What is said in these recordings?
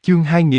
Chương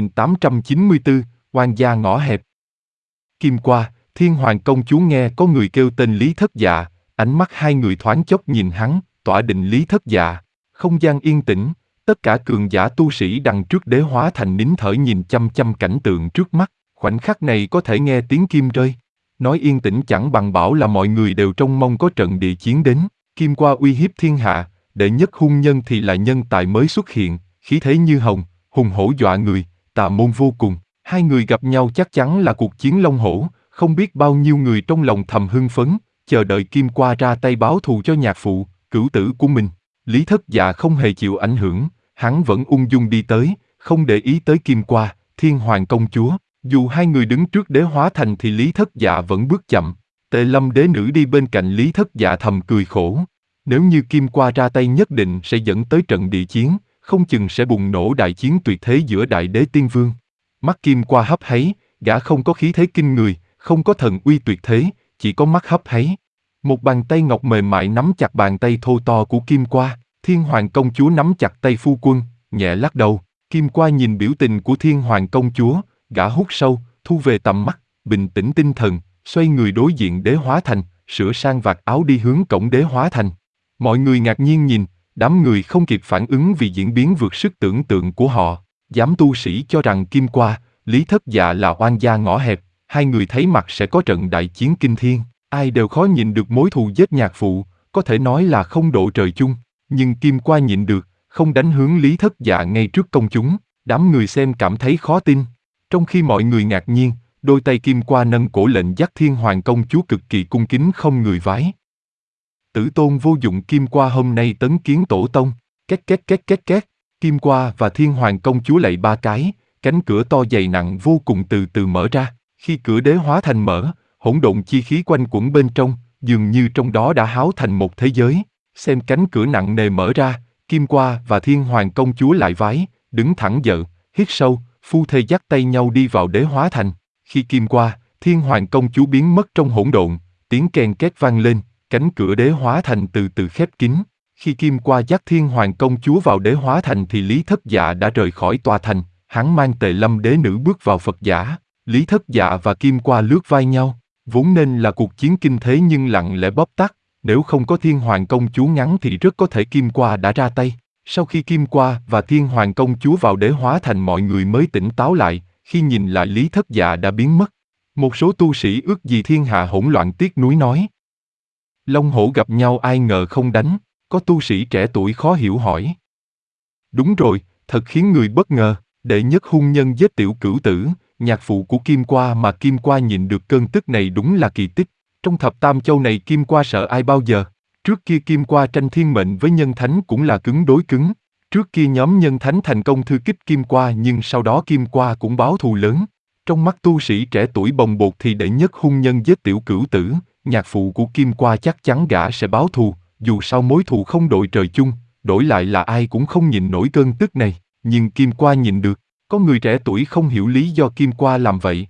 2894, oan gia ngõ hẹp. Kim qua, Thiên Hoàng công chúa nghe có người kêu tên Lý Thất Dạ, ánh mắt hai người thoáng chốc nhìn hắn, tỏa định Lý Thất Dạ. Không gian yên tĩnh, tất cả cường giả tu sĩ đằng trước đế hóa thành nín thở nhìn chăm chăm cảnh tượng trước mắt, khoảnh khắc này có thể nghe tiếng kim rơi. Nói yên tĩnh chẳng bằng bảo là mọi người đều trông mong có trận địa chiến đến. Kim qua uy hiếp thiên hạ, đệ nhất hung nhân thì là nhân tài mới xuất hiện, khí thế như hồng, hùng hổ dọa người, tà môn vô cùng. Hai người gặp nhau chắc chắn là cuộc chiến long hổ, không biết bao nhiêu người trong lòng thầm hưng phấn, chờ đợi Kim qua ra tay báo thù cho nhạc phụ, cửu tử của mình. Lý Thất Dạ không hề chịu ảnh hưởng, hắn vẫn ung dung đi tới, không để ý tới Kim qua, Thiên Hoàng công chúa. Dù hai người đứng trước đế hóa thành thì Lý Thất Dạ vẫn bước chậm. Tề Lâm đế nữ đi bên cạnh Lý Thất Dạ thầm cười khổ. Nếu như Kim qua ra tay nhất định sẽ dẫn tới trận địa chiến, không chừng sẽ bùng nổ đại chiến tuyệt thế giữa đại đế tiên vương. Mắt Kim qua hấp háy, gã không có khí thế kinh người, không có thần uy tuyệt thế, chỉ có mắt hấp háy. Một bàn tay ngọc mềm mại nắm chặt bàn tay thô to của Kim qua, Thiên Hoàng công chúa nắm chặt tay phu quân, nhẹ lắc đầu. Kim qua nhìn biểu tình của Thiên Hoàng công chúa, gã hút sâu, thu về tầm mắt, bình tĩnh tinh thần, xoay người đối diện đế hóa thành, sửa sang vạt áo đi hướng cổng đế hóa thành. Mọi người ngạc nhiên nhìn, đám người không kịp phản ứng vì diễn biến vượt sức tưởng tượng của họ. Dám tu sĩ cho rằng Kim qua, Lý Thất Dạ là oan gia ngõ hẹp, hai người thấy mặt sẽ có trận đại chiến kinh thiên, ai đều khó nhịn được mối thù giết nhạc phụ, có thể nói là không độ trời chung, nhưng Kim qua nhịn được, không đánh hướng Lý Thất Dạ ngay trước công chúng, đám người xem cảm thấy khó tin. Trong khi mọi người ngạc nhiên, đôi tay Kim qua nâng cổ lệnh dắt Thiên Hoàng công chúa cực kỳ cung kính không người vái. Tử tôn vô dụng Kim qua hôm nay tấn kiến tổ tông, két két két két két. Kim qua và Thiên Hoàng công chúa lạy ba cái, cánh cửa to dày nặng vô cùng từ từ mở ra. Khi cửa đế hóa thành mở, hỗn độn chi khí quanh quẩn bên trong, dường như trong đó đã háo thành một thế giới. Xem cánh cửa nặng nề mở ra, Kim qua và Thiên Hoàng công chúa lại vái, đứng thẳng dậy, hít sâu, phu thê dắt tay nhau đi vào đế hóa thành. Khi Kim qua, Thiên Hoàng công chúa biến mất trong hỗn độn, tiếng kèn két vang lên, cánh cửa đế hóa thành từ từ khép kín. Khi Kim qua dắt Thiên Hoàng công chúa vào đế hóa thành thì Lý Thất Dạ đã rời khỏi tòa thành, hắn mang Tề Lâm đế nữ bước vào Phật giả. Lý Thất Dạ và Kim qua lướt vai nhau, vốn nên là cuộc chiến kinh thế nhưng lặng lẽ bóp tắt, nếu không có Thiên Hoàng công chúa ngắn thì rất có thể Kim qua đã ra tay. Sau khi Kim qua và Thiên Hoàng công chúa vào đế hóa thành mọi người mới tỉnh táo lại, khi nhìn lại Lý Thất Dạ đã biến mất. Một số tu sĩ ước gì thiên hạ hỗn loạn tiếc nuối nói. Long hổ gặp nhau ai ngờ không đánh, có tu sĩ trẻ tuổi khó hiểu hỏi. Đúng rồi, thật khiến người bất ngờ, đệ nhất hung nhân giết tiểu cửu tử, nhạc phụ của Kim qua mà Kim qua nhìn được cơn tức này đúng là kỳ tích. Trong thập tam châu này Kim qua sợ ai bao giờ? Trước kia Kim qua tranh thiên mệnh với nhân thánh cũng là cứng đối cứng. Trước kia nhóm nhân thánh thành công thư kích Kim qua nhưng sau đó Kim qua cũng báo thù lớn. Trong mắt tu sĩ trẻ tuổi bồng bột thì đệ nhất hung nhân giết tiểu cửu tử, nhạc phụ của Kim qua chắc chắn gã sẽ báo thù, dù sao mối thù không đội trời chung, đổi lại là ai cũng không nhịn nổi cơn tức này, nhưng Kim qua nhịn được, có người trẻ tuổi không hiểu lý do Kim qua làm vậy.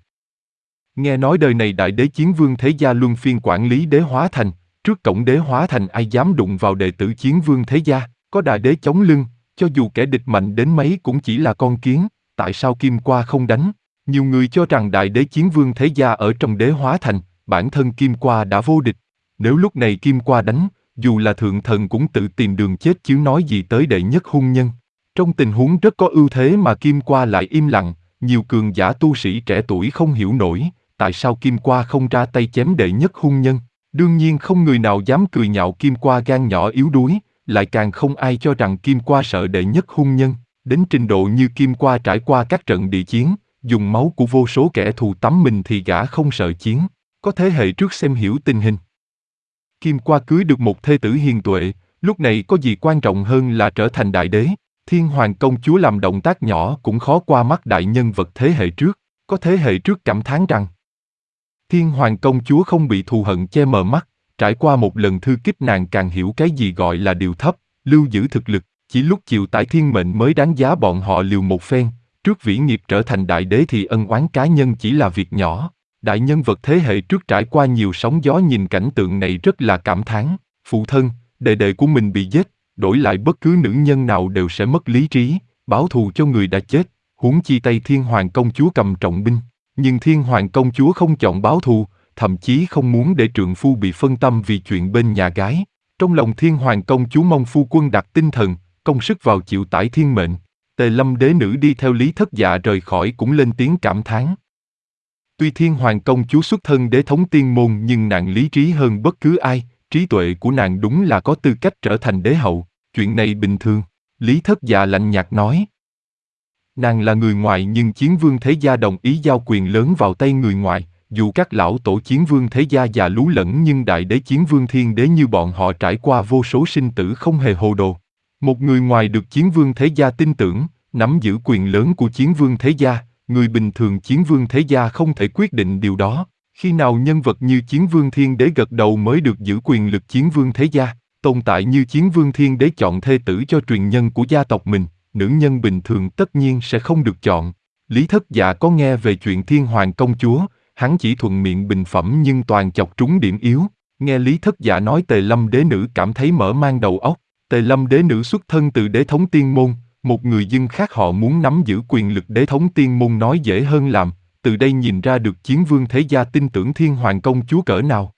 Nghe nói đời này đại đế chiến vương thế gia luân phiên quản lý đế hóa thành, trước cổng đế hóa thành ai dám đụng vào đệ tử chiến vương thế gia, có đại đế chống lưng, cho dù kẻ địch mạnh đến mấy cũng chỉ là con kiến, tại sao Kim qua không đánh? Nhiều người cho rằng đại đế chiến vương thế gia ở trong đế hóa thành, bản thân Kim qua đã vô địch, nếu lúc này Kim qua đánh, dù là thượng thần cũng tự tìm đường chết chứ nói gì tới đệ nhất hung nhân. Trong tình huống rất có ưu thế mà Kim qua lại im lặng, nhiều cường giả tu sĩ trẻ tuổi không hiểu nổi, tại sao Kim qua không ra tay chém đệ nhất hung nhân. Đương nhiên không người nào dám cười nhạo Kim qua gan nhỏ yếu đuối, lại càng không ai cho rằng Kim qua sợ đệ nhất hung nhân, đến trình độ như Kim qua trải qua các trận địa chiến, dùng máu của vô số kẻ thù tắm mình thì gã không sợ chiến, có thế hệ trước xem hiểu tình hình. Kim qua cưới được một thê tử hiền tuệ, lúc này có gì quan trọng hơn là trở thành đại đế. Thiên Hoàng công chúa làm động tác nhỏ cũng khó qua mắt đại nhân vật thế hệ trước, có thế hệ trước cảm thán rằng Thiên Hoàng công chúa không bị thù hận che mờ mắt, trải qua một lần thư kích nàng càng hiểu cái gì gọi là điều thấp, lưu giữ thực lực, chỉ lúc chịu tải thiên mệnh mới đáng giá bọn họ liều một phen, trước vĩ nghiệp trở thành đại đế thì ân oán cá nhân chỉ là việc nhỏ. Đại nhân vật thế hệ trước trải qua nhiều sóng gió nhìn cảnh tượng này rất là cảm thán, phụ thân, đệ đệ của mình bị giết, đổi lại bất cứ nữ nhân nào đều sẽ mất lý trí, báo thù cho người đã chết, Huống chi Tây Thiên Hoàng công chúa cầm trọng binh, nhưng Thiên Hoàng công chúa không chọn báo thù, thậm chí không muốn để trượng phu bị phân tâm vì chuyện bên nhà gái. Trong lòng Thiên Hoàng công chúa mong phu quân đặt tinh thần, công sức vào chịu tải thiên mệnh. Tề Lâm đế nữ đi theo Lý Thất Dạ rời khỏi cũng lên tiếng cảm thán. Tuy Thiên Hoàng công chúa xuất thân đế thống tiên môn nhưng nàng lý trí hơn bất cứ ai, trí tuệ của nàng đúng là có tư cách trở thành đế hậu, chuyện này bình thường. Lý Thất Dạ lạnh nhạt nói. Nàng là người ngoài nhưng Chiến Vương Thế Gia đồng ý giao quyền lớn vào tay người ngoài, dù các lão tổ Chiến Vương Thế Gia già lú lẫn nhưng đại đế Chiến Vương Thiên Đế như bọn họ trải qua vô số sinh tử không hề hồ đồ. Một người ngoài được Chiến Vương Thế Gia tin tưởng, nắm giữ quyền lớn của Chiến Vương Thế Gia, người bình thường Chiến Vương Thế Gia không thể quyết định điều đó. Khi nào nhân vật như Chiến Vương Thiên Đế gật đầu mới được giữ quyền lực Chiến Vương Thế Gia, tồn tại như Chiến Vương Thiên Đế chọn thê tử cho truyền nhân của gia tộc mình, nữ nhân bình thường tất nhiên sẽ không được chọn. Lý Thất Dạ có nghe về chuyện Thiên Hoàng công chúa, hắn chỉ thuận miệng bình phẩm nhưng toàn chọc trúng điểm yếu. Nghe Lý Thất Dạ nói Tề Lâm đế nữ cảm thấy mở mang đầu óc. Tề Lâm đế nữ xuất thân từ đế thống tiên môn, một người dân khác họ muốn nắm giữ quyền lực đế thống tiên môn nói dễ hơn làm, từ đây nhìn ra được Chiến Vương Thế Gia tin tưởng Thiên Hoàng công chúa cỡ nào.